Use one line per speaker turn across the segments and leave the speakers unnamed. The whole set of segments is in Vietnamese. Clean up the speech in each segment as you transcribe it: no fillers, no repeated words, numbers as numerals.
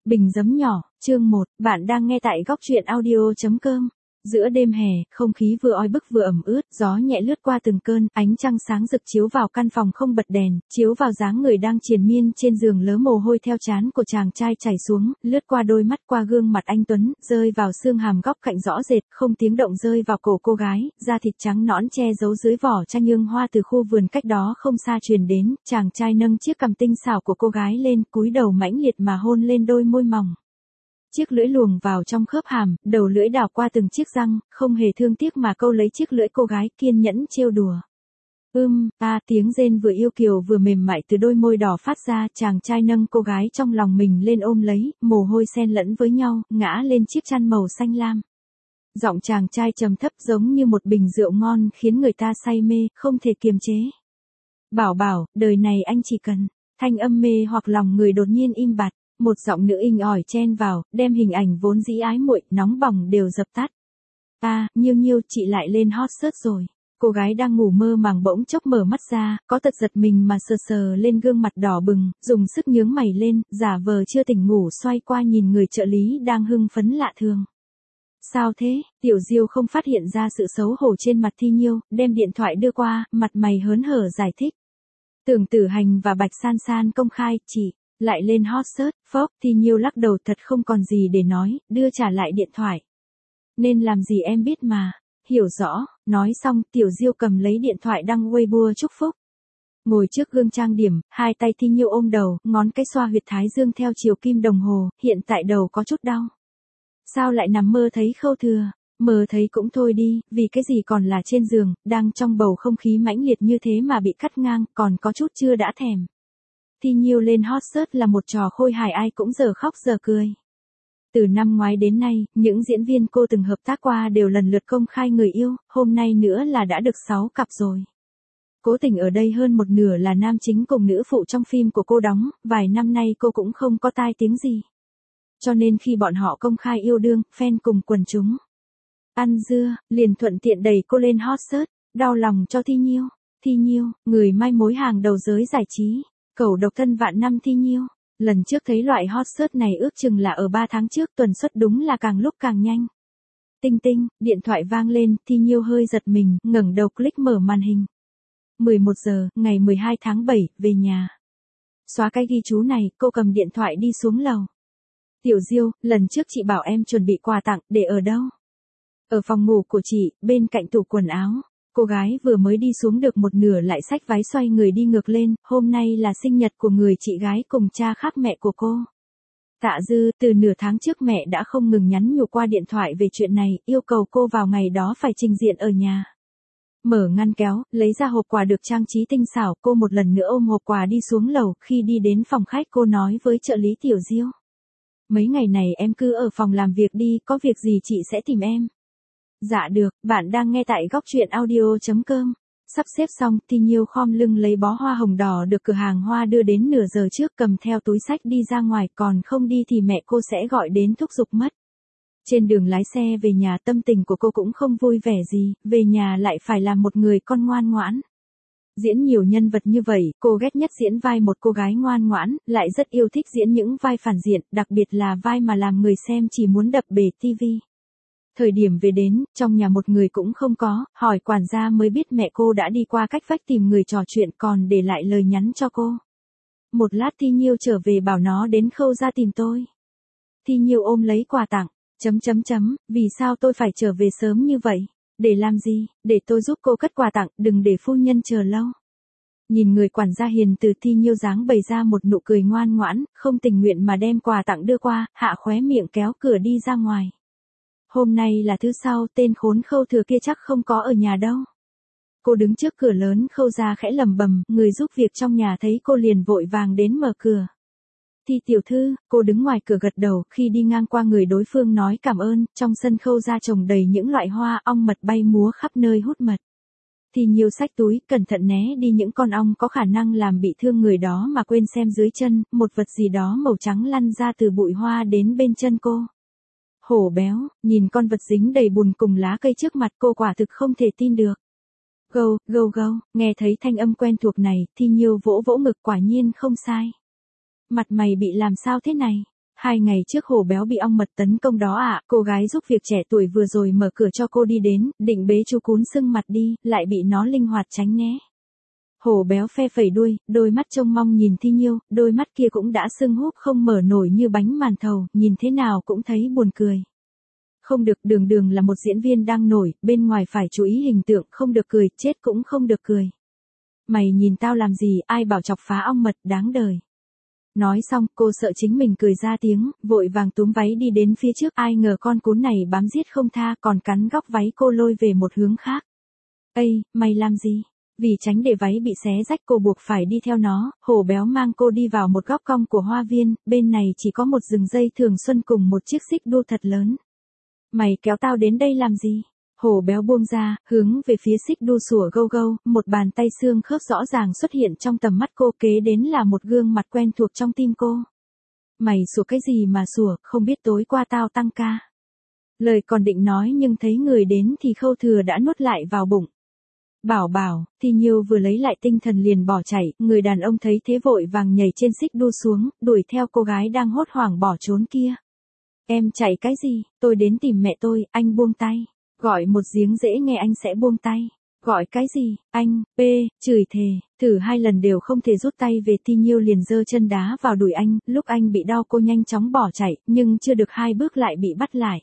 Bình giấm nhỏ, chương 1, bạn đang nghe tại góc truyện audio.com. Giữa đêm hè, không khí vừa oi bức vừa ẩm ướt, gió nhẹ lướt qua từng cơn, ánh trăng sáng rực chiếu vào căn phòng không bật đèn, chiếu vào dáng người đang triền miên trên giường, lớ mồ hôi theo trán của chàng trai chảy xuống, lướt qua đôi mắt, qua gương mặt anh tuấn, rơi vào xương hàm góc cạnh rõ rệt, không tiếng động rơi vào cổ cô gái, da thịt trắng nõn che giấu dưới vỏ chanh nhương hoa từ khu vườn cách đó không xa truyền đến, chàng trai nâng chiếc cằm tinh xảo của cô gái lên, cúi đầu mãnh liệt mà hôn lên đôi môi mỏng. Chiếc lưỡi luồn vào trong khớp hàm, đầu lưỡi đào qua từng chiếc răng, không hề thương tiếc mà câu lấy chiếc lưỡi cô gái, kiên nhẫn trêu đùa. Tiếng rên vừa yêu kiều vừa mềm mại từ đôi môi đỏ phát ra, chàng trai nâng cô gái trong lòng mình lên ôm lấy, mồ hôi xen lẫn với nhau, ngã lên chiếc chăn màu xanh lam. Giọng chàng trai trầm thấp giống như một bình rượu ngon khiến người ta say mê, không thể kiềm chế. Bảo bảo, đời này anh chỉ cần, thanh âm mê hoặc lòng người đột nhiên im bặt. Một giọng nữ inh ỏi chen vào, đem hình ảnh vốn dĩ ái muội, nóng bỏng đều dập tắt. Nhiêu nhiêu, chị lại lên hot search rồi. Cô gái đang ngủ mơ màng bỗng chốc mở mắt ra, có tật giật mình mà sờ sờ lên gương mặt đỏ bừng, dùng sức nhướng mày lên, giả vờ chưa tỉnh ngủ xoay qua nhìn người trợ lý đang hưng phấn lạ thường. Sao thế? Tiểu Diêu không phát hiện ra sự xấu hổ trên mặt Thi Nhiêu, đem điện thoại đưa qua, mặt mày hớn hở giải thích. Tưởng Tử Hành và Bạch San San công khai, chị lại lên hot search, phốc. Thi Nhiêu lắc đầu thật không còn gì để nói, đưa trả lại điện thoại. Nên làm gì em biết mà. Hiểu rõ, nói xong, Tiểu Diêu cầm lấy điện thoại đăng Weibo chúc phúc. Ngồi trước gương trang điểm, hai tay Thi Nhiêu ôm đầu, ngón cái xoa huyệt thái dương theo chiều kim đồng hồ, hiện tại đầu có chút đau. Sao lại nằm mơ thấy Khâu Thừa? Mơ thấy cũng thôi đi, vì cái gì còn là trên giường, đang trong bầu không khí mãnh liệt như thế mà bị cắt ngang, còn có chút chưa đã thèm. Thi Nhiêu lên hot search là một trò khôi hài ai cũng giờ khóc giờ cười. Từ năm ngoái đến nay, những diễn viên cô từng hợp tác qua đều lần lượt công khai người yêu, hôm nay nữa là đã được 6 cặp rồi. Cố Tình ở đây hơn một nửa là nam chính cùng nữ phụ trong phim của cô đóng, vài năm nay cô cũng không có tai tiếng gì. Cho nên khi bọn họ công khai yêu đương, fan cùng quần chúng ăn dưa, liền thuận tiện đẩy cô lên hot search, đau lòng cho Thi Nhiêu. Thi Nhiêu, người mai mối hàng đầu giới giải trí. Cẩu độc thân vạn năm Thi Nhiêu. Lần trước thấy loại hot search này ước chừng là ở 3 tháng trước, tuần suất đúng là càng lúc càng nhanh. Tinh tinh, điện thoại vang lên, Thi Nhiêu hơi giật mình, ngẩng đầu click mở màn hình. 11 giờ, ngày 12 tháng 7, về nhà. Xóa cái ghi chú này, cô cầm điện thoại đi xuống lầu. Tiểu Diêu, lần trước chị bảo em chuẩn bị quà tặng, để ở đâu? Ở phòng ngủ của chị, bên cạnh tủ quần áo. Cô gái vừa mới đi xuống được một nửa lại xách váy xoay người đi ngược lên, hôm nay là sinh nhật của người chị gái cùng cha khác mẹ của cô. Tạ Dư, từ nửa tháng trước mẹ đã không ngừng nhắn nhủ qua điện thoại về chuyện này, yêu cầu cô vào ngày đó phải trình diện ở nhà. Mở ngăn kéo, lấy ra hộp quà được trang trí tinh xảo, cô một lần nữa ôm hộp quà đi xuống lầu, khi đi đến phòng khách cô nói với trợ lý Tiểu Diêu. Mấy ngày này em cứ ở phòng làm việc đi, có việc gì chị sẽ tìm em. Dạ được, bạn đang nghe tại góc truyện audio.com. Sắp xếp xong, Thi Nhiêu khom lưng lấy bó hoa hồng đỏ được cửa hàng hoa đưa đến nửa giờ trước, cầm theo túi xách đi ra ngoài, còn không đi thì mẹ cô sẽ gọi đến thúc giục mất. Trên đường lái xe về nhà tâm tình của cô cũng không vui vẻ gì, về nhà lại phải làm một người con ngoan ngoãn. Diễn nhiều nhân vật như vậy, cô ghét nhất diễn vai một cô gái ngoan ngoãn, lại rất yêu thích diễn những vai phản diện, đặc biệt là vai mà làm người xem chỉ muốn đập bể tivi. Thời điểm về đến, trong nhà một người cũng không có, hỏi quản gia mới biết mẹ cô đã đi qua cách vách tìm người trò chuyện, còn để lại lời nhắn cho cô. Một lát Thi Nhiêu trở về bảo nó đến Khâu ra tìm tôi. Thi Nhiêu ôm lấy quà tặng, vì sao tôi phải trở về sớm như vậy? Để làm gì? Để tôi giúp cô cất quà tặng, đừng để phu nhân chờ lâu. Nhìn người quản gia hiền từ, Thi Nhiêu dáng bày ra một nụ cười ngoan ngoãn, không tình nguyện mà đem quà tặng đưa qua, hạ khóe miệng kéo cửa đi ra ngoài. Hôm nay là thứ Sáu, tên khốn Khâu Thừa kia chắc không có ở nhà đâu. Cô đứng trước cửa lớn Khâu ra khẽ lẩm bẩm, người giúp việc trong nhà thấy cô liền vội vàng đến mở cửa. Thi tiểu thư, cô đứng ngoài cửa gật đầu, khi đi ngang qua người đối phương nói cảm ơn, trong sân Khâu ra trồng đầy những loại hoa, ong mật bay múa khắp nơi hút mật. Thi Nhiêu xách túi, cẩn thận né đi những con ong có khả năng làm bị thương người đó mà quên xem dưới chân, một vật gì đó màu trắng lăn ra từ bụi hoa đến bên chân cô. Hổ béo, nhìn con vật dính đầy bùn cùng lá cây trước mặt cô quả thực không thể tin được. Gâu, gâu gâu, nghe thấy thanh âm quen thuộc này, Thi Nhiêu vỗ vỗ ngực, quả nhiên không sai. Mặt mày bị làm sao thế này? 2 ngày trước Hổ Béo bị ong mật tấn công đó ạ, cô gái giúp việc trẻ tuổi vừa rồi mở cửa cho cô đi đến, định bế chú cún sưng mặt đi, lại bị nó linh hoạt tránh né. Hổ Béo phe phẩy đuôi, đôi mắt trông mong nhìn Thi Nhiêu, đôi mắt kia cũng đã sưng húp không mở nổi như bánh màn thầu, nhìn thế nào cũng thấy buồn cười. Không được, Đường Đường là một diễn viên đang nổi, bên ngoài phải chú ý hình tượng, không được cười, chết cũng không được cười. Mày nhìn tao làm gì, ai bảo chọc phá ong mật, đáng đời. Nói xong, cô sợ chính mình cười ra tiếng, vội vàng túm váy đi đến phía trước, ai ngờ con cún này bám giết không tha, còn cắn góc váy cô lôi về một hướng khác. Ây, mày làm gì? Vì tránh để váy bị xé rách cô buộc phải đi theo nó, Hổ Béo mang cô đi vào một góc cong của hoa viên, bên này chỉ có một rừng dây thường xuân cùng một chiếc xích đu thật lớn. Mày kéo tao đến đây làm gì? Hổ Béo buông ra, hướng về phía xích đu sủa gâu gâu, một bàn tay xương khớp rõ ràng xuất hiện trong tầm mắt cô, kế đến là một gương mặt quen thuộc trong tim cô. Mày sủa cái gì mà sủa, không biết tối qua tao tăng ca. Lời còn định nói nhưng thấy người đến thì Khâu Thừa đã nuốt lại vào bụng. Bảo bảo, Thi Nhiêu vừa lấy lại tinh thần liền bỏ chạy, người đàn ông thấy thế vội vàng nhảy trên xích đu xuống, đuổi theo cô gái đang hốt hoảng bỏ trốn kia. Em chạy cái gì, tôi đến tìm mẹ tôi, anh buông tay. Gọi một giếng dễ nghe anh sẽ buông tay. Gọi cái gì, anh, chửi thề, thử 2 lần đều không thể rút tay về. Thi Nhiêu liền giơ chân đá vào đùi anh, lúc anh bị đau cô nhanh chóng bỏ chạy, nhưng chưa được 2 bước lại bị bắt lại.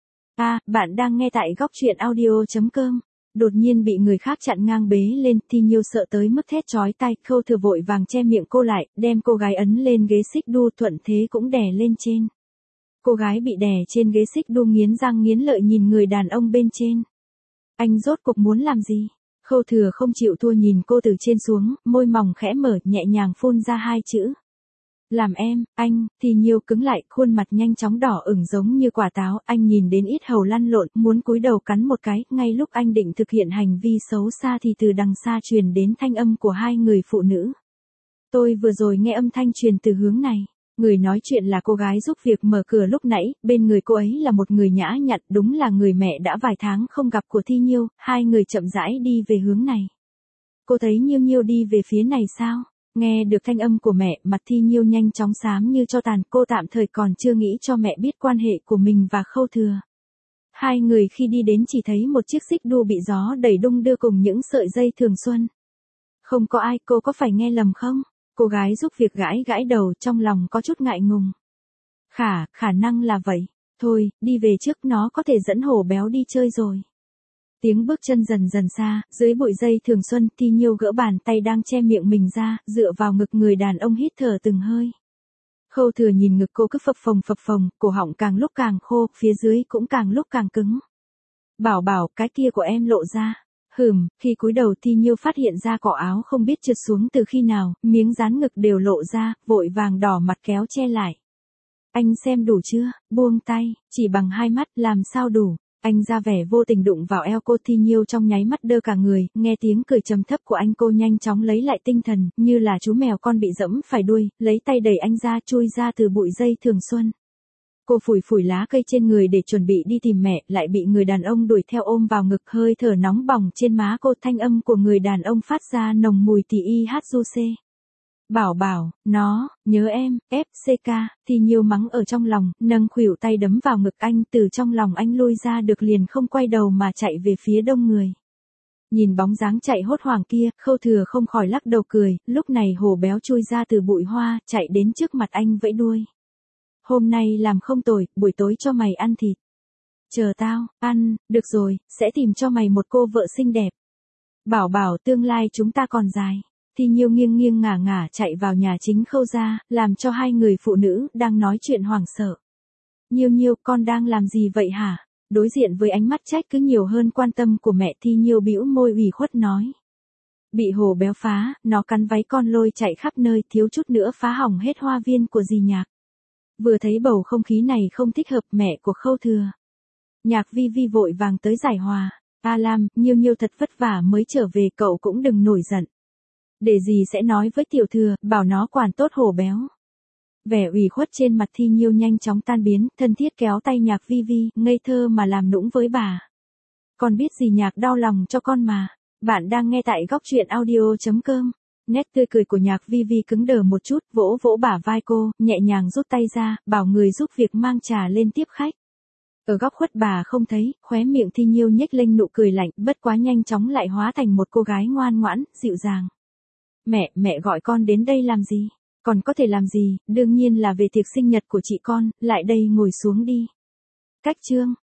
Bạn đang nghe tại góc truyện audio.com. Đột nhiên bị người khác chặn ngang bế lên, Thi Nhiêu sợ tới mức thét chói tai, Khâu Thừa vội vàng che miệng cô lại, đem cô gái ấn lên ghế xích đu, thuận thế cũng đè lên trên. Cô gái bị đè trên ghế xích đu nghiến răng nghiến lợi nhìn người đàn ông bên trên. Anh rốt cuộc muốn làm gì? Khâu Thừa không chịu thua nhìn cô từ trên xuống, môi mỏng khẽ mở, nhẹ nhàng phun ra 2 chữ. Làm em, anh. Thi Nhiêu cứng lại, khuôn mặt nhanh chóng đỏ ửng giống như quả táo, anh nhìn đến ít hầu lăn lộn, muốn cúi đầu cắn một cái, ngay lúc anh định thực hiện hành vi xấu xa thì từ đằng xa truyền đến thanh âm của 2 người phụ nữ. Tôi vừa rồi nghe âm thanh truyền từ hướng này. Người nói chuyện là cô gái giúp việc mở cửa lúc nãy, bên người cô ấy là một người nhã nhặn, đúng là người mẹ đã vài tháng không gặp của Thi Nhiêu, 2 người chậm rãi đi về hướng này. Cô thấy Nhiêu Nhiêu đi về phía này sao? Nghe được thanh âm của mẹ, mặt Thi Nhiêu nhanh chóng xám như tro tàn, cô tạm thời còn chưa nghĩ cho mẹ biết quan hệ của mình và Khâu Thừa. 2 người khi đi đến chỉ thấy một chiếc xích đu bị gió đẩy đung đưa cùng những sợi dây thường xuân. Không có ai, cô có phải nghe lầm không? Cô gái giúp việc gãi gãi đầu, trong lòng có chút ngại ngùng. Khả năng là vậy. Thôi, đi về trước, nó có thể dẫn Hổ Béo đi chơi rồi. Tiếng bước chân dần dần xa, dưới bụi dây thường xuân, Thi Nhiêu gỡ bàn tay đang che miệng mình ra, dựa vào ngực người đàn ông hít thở từng hơi. Khâu Thừa nhìn ngực cô cứ phập phồng, cổ họng càng lúc càng khô, phía dưới cũng càng lúc càng cứng. Bảo bảo, cái kia của em lộ ra. Khi cúi đầu Thi Nhiêu phát hiện ra cỏ áo không biết trượt xuống từ khi nào, miếng dán ngực đều lộ ra, vội vàng đỏ mặt kéo che lại. Anh xem đủ chưa, buông tay, chỉ bằng 2 mắt, làm sao đủ. Anh ra vẻ vô tình đụng vào eo cô. Thi Nhiêu trong nháy mắt đơ cả người, nghe tiếng cười trầm thấp của anh cô nhanh chóng lấy lại tinh thần, như là chú mèo con bị dẫm phải đuôi, lấy tay đẩy anh ra chui ra từ bụi dây thường xuân. Cô phủi lá cây trên người để chuẩn bị đi tìm mẹ, lại bị người đàn ông đuổi theo ôm vào ngực, hơi thở nóng bỏng trên má cô, thanh âm của người đàn ông phát ra nồng mùi tỳ y hát du xê. Bảo bảo, nó, nhớ em, FCK, Thi Nhiêu mắng ở trong lòng, nâng khuỷu tay đấm vào ngực anh, từ trong lòng anh lui ra được liền không quay đầu mà chạy về phía đông người. Nhìn bóng dáng chạy hốt hoảng kia, Khâu Thừa không khỏi lắc đầu cười, lúc này Hổ Béo chui ra từ bụi hoa, chạy đến trước mặt anh vẫy đuôi. Hôm nay làm không tồi, buổi tối cho mày ăn thịt. Chờ tao, ăn, được rồi, sẽ tìm cho mày một cô vợ xinh đẹp. Bảo bảo, tương lai chúng ta còn dài. Thi Nhiêu nghiêng nghiêng ngả ngả chạy vào nhà chính Khâu ra, làm cho 2 người phụ nữ đang nói chuyện hoảng sợ. Nhiêu, con đang làm gì vậy hả? Đối diện với ánh mắt trách cứ nhiều hơn quan tâm của mẹ, Thi Nhiêu bĩu môi ủy khuất nói. Bị Hổ Béo phá, nó cắn váy con lôi chạy khắp nơi, thiếu chút nữa phá hỏng hết hoa viên của dì Nhạc. Vừa thấy bầu không khí này không thích hợp, mẹ của Khâu Thừa, Nhạc Vi Vi vội vàng tới giải hòa. Lam, Nhiêu thật vất vả mới trở về, cậu cũng đừng nổi giận. Để dì sẽ nói với tiểu thừa, bảo nó quản tốt Hổ Béo. Vẻ ủy khuất trên mặt Thi Nhiêu nhanh chóng tan biến, thân thiết kéo tay Nhạc Vi Vi, ngây thơ mà làm nũng với bà. Con biết dì Nhạc đau lòng cho con mà. Bạn đang nghe tại góc truyện audio.com. Nét tươi cười của Nhạc Vi Vi cứng đờ một chút, vỗ vỗ bả vai cô, nhẹ nhàng rút tay ra, bảo người giúp việc mang trà lên tiếp khách. Ở góc khuất bà không thấy, khóe miệng Thi Nhiêu nhếch lên nụ cười lạnh, bất quá nhanh chóng lại hóa thành một cô gái ngoan ngoãn, dịu dàng. Mẹ gọi con đến đây làm gì? Còn có thể làm gì, đương nhiên là về tiệc sinh nhật của chị con, lại đây ngồi xuống đi. Cách chương